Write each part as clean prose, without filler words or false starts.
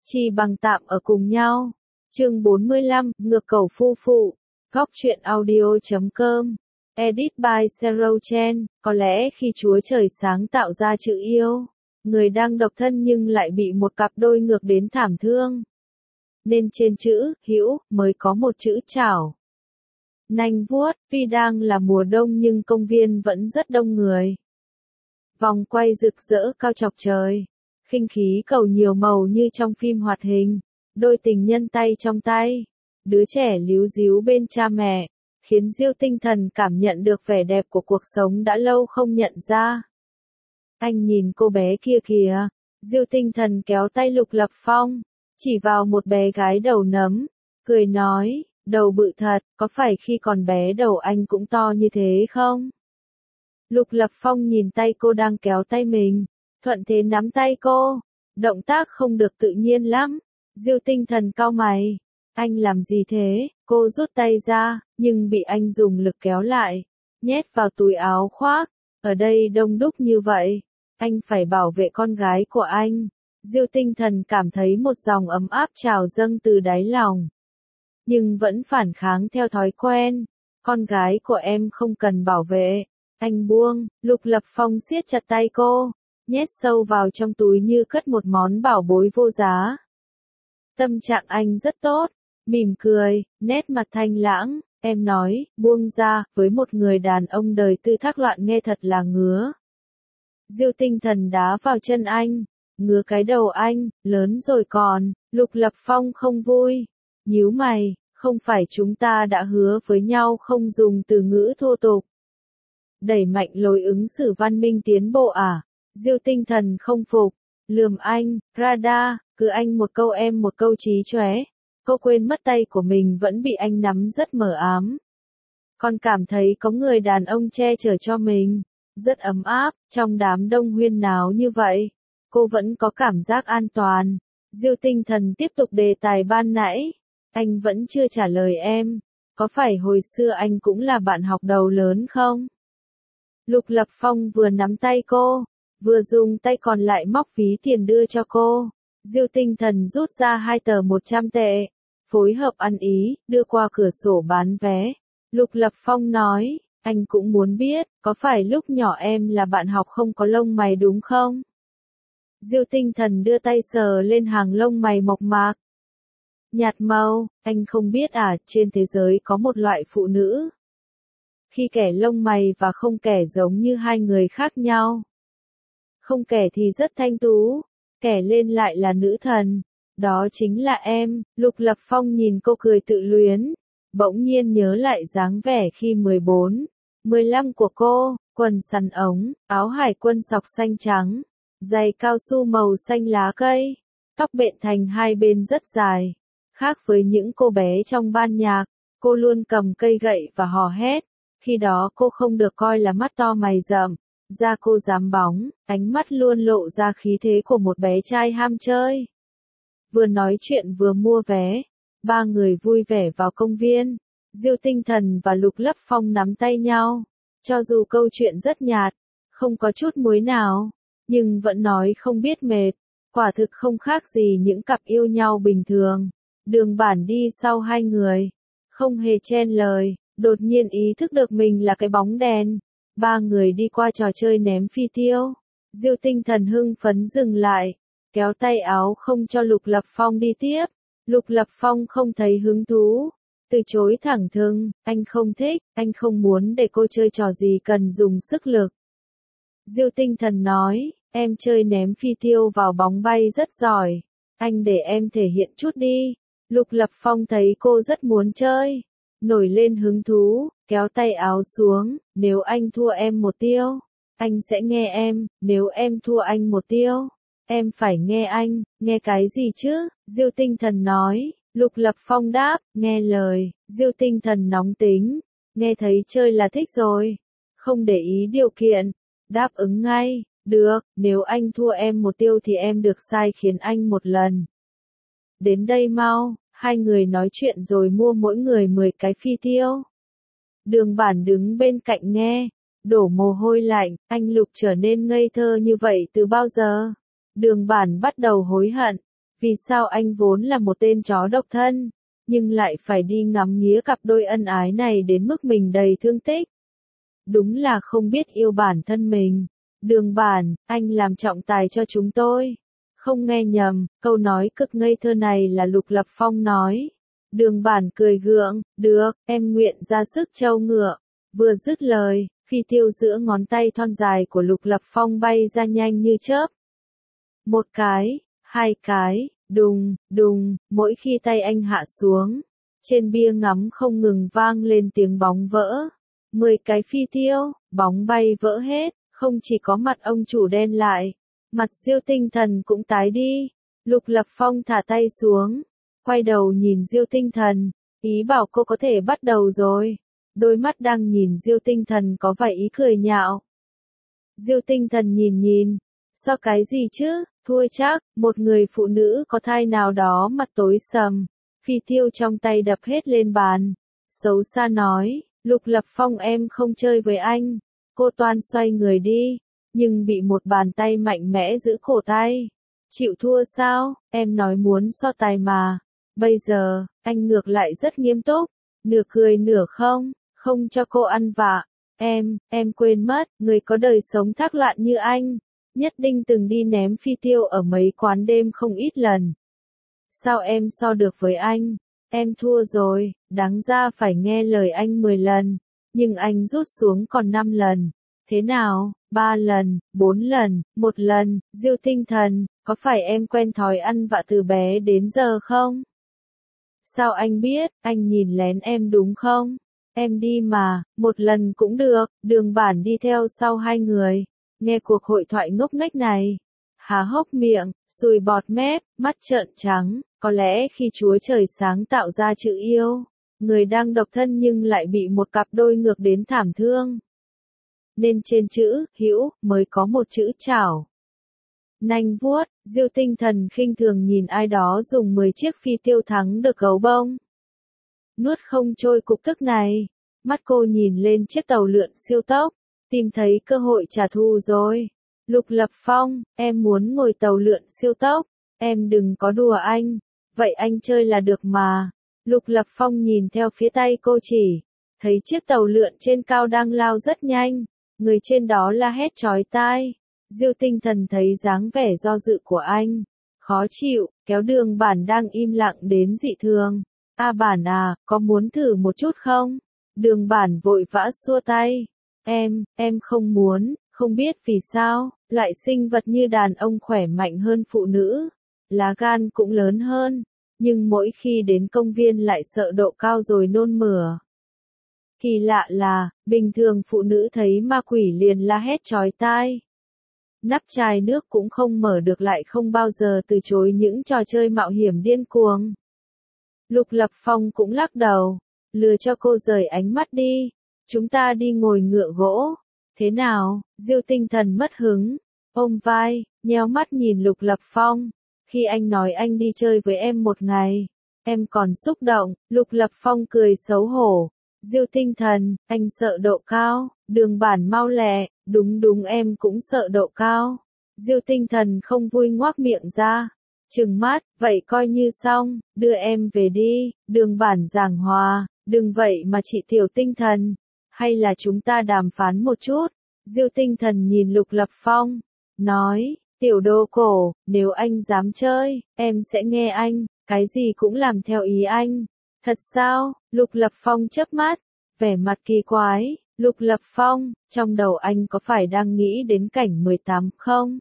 Chi bằng tạm ở cùng nhau. Chương 45, ngược cầu phu phụ. Góc truyện audio.com. Edit by Zero Chen. Có lẽ khi Chúa Trời sáng tạo ra chữ yêu, người đang độc thân nhưng lại bị một cặp đôi ngược đến thảm thương, nên trên chữ hữu mới có một chữ chảo. Nanh vuốt, tuy đang là mùa đông nhưng công viên vẫn rất đông người. Vòng quay rực rỡ cao chọc trời. Khinh khí cầu nhiều màu như trong phim hoạt hình. Đôi tình nhân tay trong tay. Đứa trẻ líu ríu bên cha mẹ, khiến Diêu Tinh Thần cảm nhận được vẻ đẹp của cuộc sống đã lâu không nhận ra. Anh nhìn cô bé kia kìa. Diêu Tinh Thần kéo tay Lục Lập Phong, chỉ vào một bé gái đầu nấm, cười nói, đầu bự thật, có phải khi còn bé đầu anh cũng to như thế không? Lục Lập Phong nhìn tay cô đang kéo tay mình, thuận thế nắm tay cô, động tác không được tự nhiên lắm. Diêu Tinh Thần cau mày, anh làm gì thế? Cô rút tay ra, nhưng bị anh dùng lực kéo lại, nhét vào túi áo khoác. Ở đây đông đúc như vậy, anh phải bảo vệ con gái của anh. Diêu Tinh Thần cảm thấy một dòng ấm áp trào dâng từ đáy lòng, nhưng vẫn phản kháng theo thói quen. Con gái của em không cần bảo vệ. Anh buông. Lục Lập Phong siết chặt tay cô, nhét sâu vào trong túi như cất một món bảo bối vô giá. Tâm trạng anh rất tốt, mỉm cười, nét mặt thanh lãng. Em nói, buông ra, với một người đàn ông đời tư thác loạn nghe thật là ngứa. Diêu Tinh Thần đá vào chân anh, ngứa cái đầu anh, lớn rồi còn. Lục Lập Phong không vui, nhíu mày, không phải chúng ta đã hứa với nhau không dùng từ ngữ thô tục, đẩy mạnh lối ứng xử văn minh tiến bộ à? Diêu Tinh Thần không phục, lườm anh, Radha, cứ anh một câu em một câu chí chóe. Cô quên mất tay của mình vẫn bị anh nắm rất mờ ám. Còn cảm thấy có người đàn ông che chở cho mình, rất ấm áp. Trong đám đông huyên náo như vậy, cô vẫn có cảm giác an toàn. Diêu Tinh Thần tiếp tục đề tài ban nãy. Anh vẫn chưa trả lời em. Có phải hồi xưa anh cũng là bạn học đầu lớn không? Lục Lập Phong vừa nắm tay cô, vừa dùng tay còn lại móc ví tiền đưa cho cô. Diêu Tinh Thần rút ra 2 tờ 100 tệ, phối hợp ăn ý, đưa qua cửa sổ bán vé. Lục Lập Phong nói, anh cũng muốn biết, có phải lúc nhỏ em là bạn học không có lông mày đúng không? Diêu Tinh Thần đưa tay sờ lên hàng lông mày mộc mạc, nhạt màu. Anh không biết à, trên thế giới có một loại phụ nữ, khi kẻ lông mày và không kẻ giống như hai người khác nhau. Không kẻ thì rất thanh tú, kẻ lên lại là nữ thần. Đó chính là em. Lục Lập Phong nhìn cô cười tự luyến, bỗng nhiên nhớ lại dáng vẻ khi 14, 15 của cô, quần sắn ống, áo hải quân sọc xanh trắng, giày cao su màu xanh lá cây, tóc bện thành hai bên rất dài. Khác với những cô bé trong ban nhạc, cô luôn cầm cây gậy và hò hét. Khi đó cô không được coi là mắt to mày rậm, da cô rám bóng, ánh mắt luôn lộ ra khí thế của một bé trai ham chơi. Vừa nói chuyện vừa mua vé, ba người vui vẻ vào công viên. Diêu Tinh Thần và Lục Lập Phong nắm tay nhau, cho dù câu chuyện rất nhạt, không có chút muối nào, nhưng vẫn nói không biết mệt. Quả thực không khác gì những cặp yêu nhau bình thường. Đường Bản đi sau hai người, không hề chen lời, đột nhiên ý thức được mình là cái bóng đèn. Ba người đi qua trò chơi ném phi tiêu. Diêu Tinh Thần hưng phấn dừng lại, kéo tay áo không cho Lục Lập Phong đi tiếp. Lục Lập Phong không thấy hứng thú, từ chối thẳng thừng, anh không thích, anh không muốn để cô chơi trò gì cần dùng sức lực. Diêu Tinh Thần nói, em chơi ném phi tiêu vào bóng bay rất giỏi, anh để em thể hiện chút đi. Lục Lập Phong thấy cô rất muốn chơi, nổi lên hứng thú, kéo tay áo xuống, nếu anh thua em một tiêu, anh sẽ nghe em, nếu em thua anh một tiêu, em phải nghe anh. Nghe cái gì chứ? Diêu Tinh Thần nói. Lục Lập Phong đáp, nghe lời. Diêu Tinh Thần nóng tính, nghe thấy chơi là thích rồi, không để ý điều kiện, đáp ứng ngay, được, nếu anh thua em một tiêu thì em được sai khiến anh một lần. Đến đây mau. Hai người nói chuyện rồi mua mỗi người 10 cái phi tiêu. Đường Bản đứng bên cạnh nghe, đổ mồ hôi lạnh. Anh Lục trở nên ngây thơ như vậy từ bao giờ? Đường Bản bắt đầu hối hận, Vì sao anh vốn là một tên chó độc thân, nhưng lại phải đi ngắm nghía cặp đôi ân ái này đến mức mình đầy thương tích. Đúng là không biết yêu bản thân mình. Đường Bản, anh làm trọng tài cho chúng tôi. Không nghe nhầm, câu nói cực ngây thơ này là Lục Lập Phong nói. Đường Bản cười gượng, được, em nguyện ra sức trâu ngựa. Vừa dứt lời, phi tiêu giữa ngón tay thon dài của Lục Lập Phong bay ra nhanh như chớp. Một cái, hai cái, đùng, đùng, mỗi khi tay anh hạ xuống, trên bia ngắm không ngừng vang lên tiếng bóng vỡ. 10 cái phi tiêu, bóng bay vỡ hết, không chỉ có mặt ông chủ đen lại, mặt Diêu Tinh Thần cũng tái đi. Lục Lập Phong thả tay xuống, quay đầu nhìn Diêu Tinh Thần, ý bảo cô có thể bắt đầu rồi. Đôi mắt đang nhìn Diêu Tinh Thần có vẻ ý cười nhạo. Diêu Tinh Thần nhìn, sao cái gì chứ, thua chắc, một người phụ nữ có thai nào đó mặt tối sầm, phi tiêu trong tay đập hết lên bàn. Xấu xa nói, Lục Lập Phong em không chơi với anh. Cô toan xoay người đi, nhưng bị một bàn tay mạnh mẽ giữ cổ tay. Chịu thua sao, em nói muốn so tài mà. Bây giờ, anh ngược lại rất nghiêm túc, nửa cười nửa không cho cô ăn vạ. Em quên mất, người có đời sống thác loạn như anh, nhất định từng đi ném phi tiêu ở mấy quán đêm không ít lần. Sao em so được với anh? Em thua rồi, đáng ra phải nghe lời anh 10 lần, nhưng anh rút xuống còn 5 lần. Thế nào, 3 lần, 4 lần, 1 lần, Diêu Tinh Thần, có phải em quen thói ăn vạ từ bé đến giờ không? Sao anh biết, anh nhìn lén em đúng không? Em đi mà, 1 lần cũng được. Đường Bản đi theo sau hai người, nghe cuộc hội thoại ngốc nghếch này. Há hốc miệng, sùi bọt mép, mắt trợn trắng, có lẽ khi Chúa Trời sáng tạo ra chữ yêu, người đang độc thân nhưng lại bị một cặp đôi ngược đến thảm thương. Nên trên chữ hữu mới có một chữ chảo. Nanh vuốt, Diêu Tinh Thần khinh thường nhìn ai đó dùng 10 chiếc phi tiêu thắng được gấu bông. Nuốt không trôi cục tức này, mắt cô nhìn lên chiếc tàu lượn siêu tốc, tìm thấy cơ hội trả thù rồi. Lục Lập Phong, em muốn ngồi tàu lượn siêu tốc, em đừng có đùa anh, vậy anh chơi là được mà. Lục Lập Phong nhìn theo phía tay cô chỉ, thấy chiếc tàu lượn trên cao đang lao rất nhanh, người trên đó la hét chói tai. Diêu Tinh Thần thấy dáng vẻ do dự của anh, khó chịu, kéo Đường Bản đang im lặng đến dị thường. Bản à, có muốn thử một chút không? Đường Bản vội vã xua tay. Em không muốn, không biết vì sao, lại sinh vật như đàn ông khỏe mạnh hơn phụ nữ, lá gan cũng lớn hơn, nhưng mỗi khi đến công viên lại sợ độ cao rồi nôn mửa. Kỳ lạ là, bình thường phụ nữ thấy ma quỷ liền la hét chói tai. Nắp chai nước cũng không mở được lại không bao giờ từ chối những trò chơi mạo hiểm điên cuồng. Lục Lập Phong cũng lắc đầu, lừa cho cô rời ánh mắt đi. Chúng ta đi ngồi ngựa gỗ. Thế nào? Diêu Tinh Thần mất hứng, ôm vai, nheo mắt nhìn Lục Lập Phong. Khi anh nói anh đi chơi với em một ngày, em còn xúc động. Lục Lập Phong cười xấu hổ. Diêu Tinh Thần, anh sợ độ cao. Đường Bản mau lẹ, đúng em cũng sợ độ cao. Diêu Tinh Thần không vui ngoác miệng ra, trừng mắt, vậy coi như xong, đưa em về đi. Đường Bản giảng hòa, đừng vậy mà chị Tiểu Tinh Thần, hay là chúng ta đàm phán một chút. Diêu Tinh Thần nhìn Lục Lập Phong, nói, tiểu đồ cổ, nếu anh dám chơi, em sẽ nghe anh, cái gì cũng làm theo ý anh. Thật sao? Lục Lập Phong chớp mắt, vẻ mặt kỳ quái. Lục Lập Phong, trong đầu anh có phải đang nghĩ đến cảnh 18 không?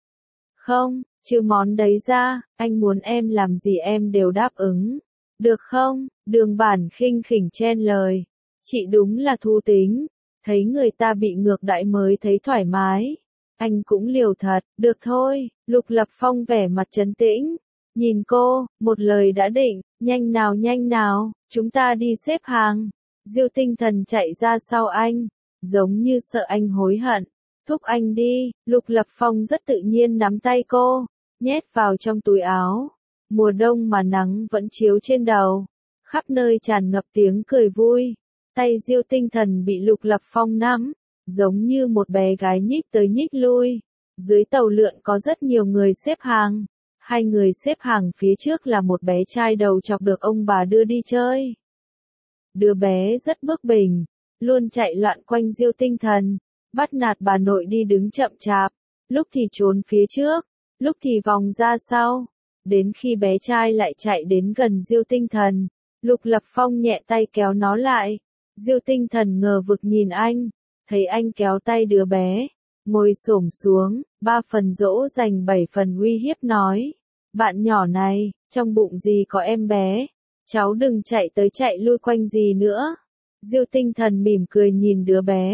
Không, trừ món đấy ra, anh muốn em làm gì em đều đáp ứng. Được không? Đường Bản khinh khỉnh chen lời. Chị đúng là thú tính, thấy người ta bị ngược đãi mới thấy thoải mái. Anh cũng liều thật, được thôi. Lục Lập Phong vẻ mặt trấn tĩnh, nhìn cô, một lời đã định, nhanh nào, chúng ta đi xếp hàng. Diêu Tinh Thần chạy ra sau anh, giống như sợ anh hối hận. Thúc anh đi. Lục Lập Phong rất tự nhiên nắm tay cô, nhét vào trong túi áo. Mùa đông mà nắng vẫn chiếu trên đầu, khắp nơi tràn ngập tiếng cười vui. Tay Diêu Tinh Thần bị Lục Lập Phong nắm, giống như một bé gái nhích tới nhích lui. Dưới tàu lượn có rất nhiều người xếp hàng, Hai người xếp hàng phía trước là một bé trai đầu chọc được ông bà đưa đi chơi. Đứa bé rất bướng bỉnh, luôn chạy loạn quanh Diêu Tinh Thần, bắt nạt bà nội đi đứng chậm chạp, lúc thì trốn phía trước, lúc thì vòng ra sau. Đến khi bé trai lại chạy đến gần Diêu Tinh Thần, Lục Lập Phong nhẹ tay kéo nó lại. Diêu Tinh Thần ngờ vực nhìn anh, thấy anh kéo tay đứa bé, ngồi xổm xuống, 3 phần dỗ dành 7 phần uy hiếp nói. Bạn nhỏ này, trong bụng gì có em bé, cháu đừng chạy tới chạy lui quanh gì nữa. Diêu Tinh Thần mỉm cười nhìn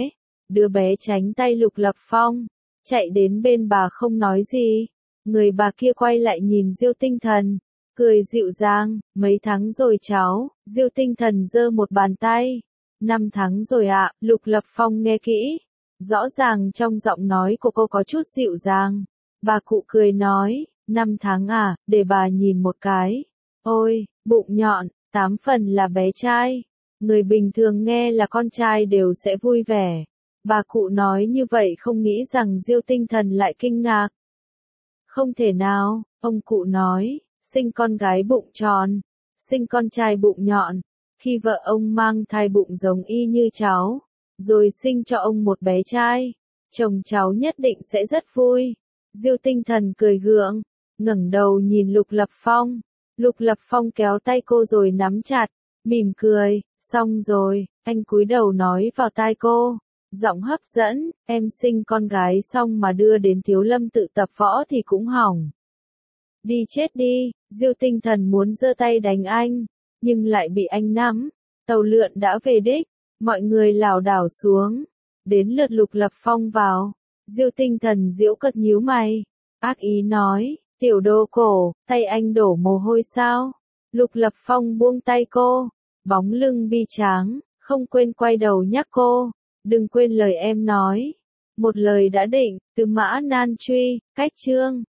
đứa bé tránh tay Lục Lập Phong, chạy đến bên bà không nói gì. Người bà kia quay lại nhìn Diêu Tinh Thần, cười dịu dàng, mấy tháng rồi cháu, Diêu Tinh Thần giơ một bàn tay. 5 tháng rồi ạ, Lục Lập Phong nghe kỹ. Rõ ràng trong giọng nói của cô có chút dịu dàng. Bà cụ cười nói, 5 tháng à, để bà nhìn một cái. Ôi, bụng nhọn, 8 phần là bé trai. Người bình thường nghe là con trai đều sẽ vui vẻ. Bà cụ nói như vậy không nghĩ rằng Diêu Tinh Thần lại kinh ngạc. Không thể nào, ông cụ nói, sinh con gái bụng tròn, sinh con trai bụng nhọn. Khi vợ ông mang thai bụng giống y như cháu, rồi sinh cho ông một bé trai, chồng cháu nhất định sẽ rất vui. Diêu Tinh Thần cười gượng, ngẩng đầu nhìn Lục Lập Phong. Lục Lập Phong kéo tay cô rồi nắm chặt, mỉm cười, xong rồi, anh cúi đầu nói vào tai cô, giọng hấp dẫn, em sinh con gái xong mà đưa đến Thiếu Lâm tự tập võ thì cũng hỏng. Đi chết đi, Diêu Tinh Thần muốn giơ tay đánh anh, nhưng lại bị anh nắm. Tàu lượn đã về đích, mọi người lảo đảo xuống, đến lượt Lục Lập Phong vào. Diêu Tinh Thần giễu cợt nhíu mày, ác ý nói, tiểu đồ cổ, tay anh đổ mồ hôi sao? Lục Lập Phong buông tay cô, bóng lưng bi tráng, không quên quay đầu nhắc cô, đừng quên lời em nói. Một lời đã định, từ Mã Nan Truy, cách chương.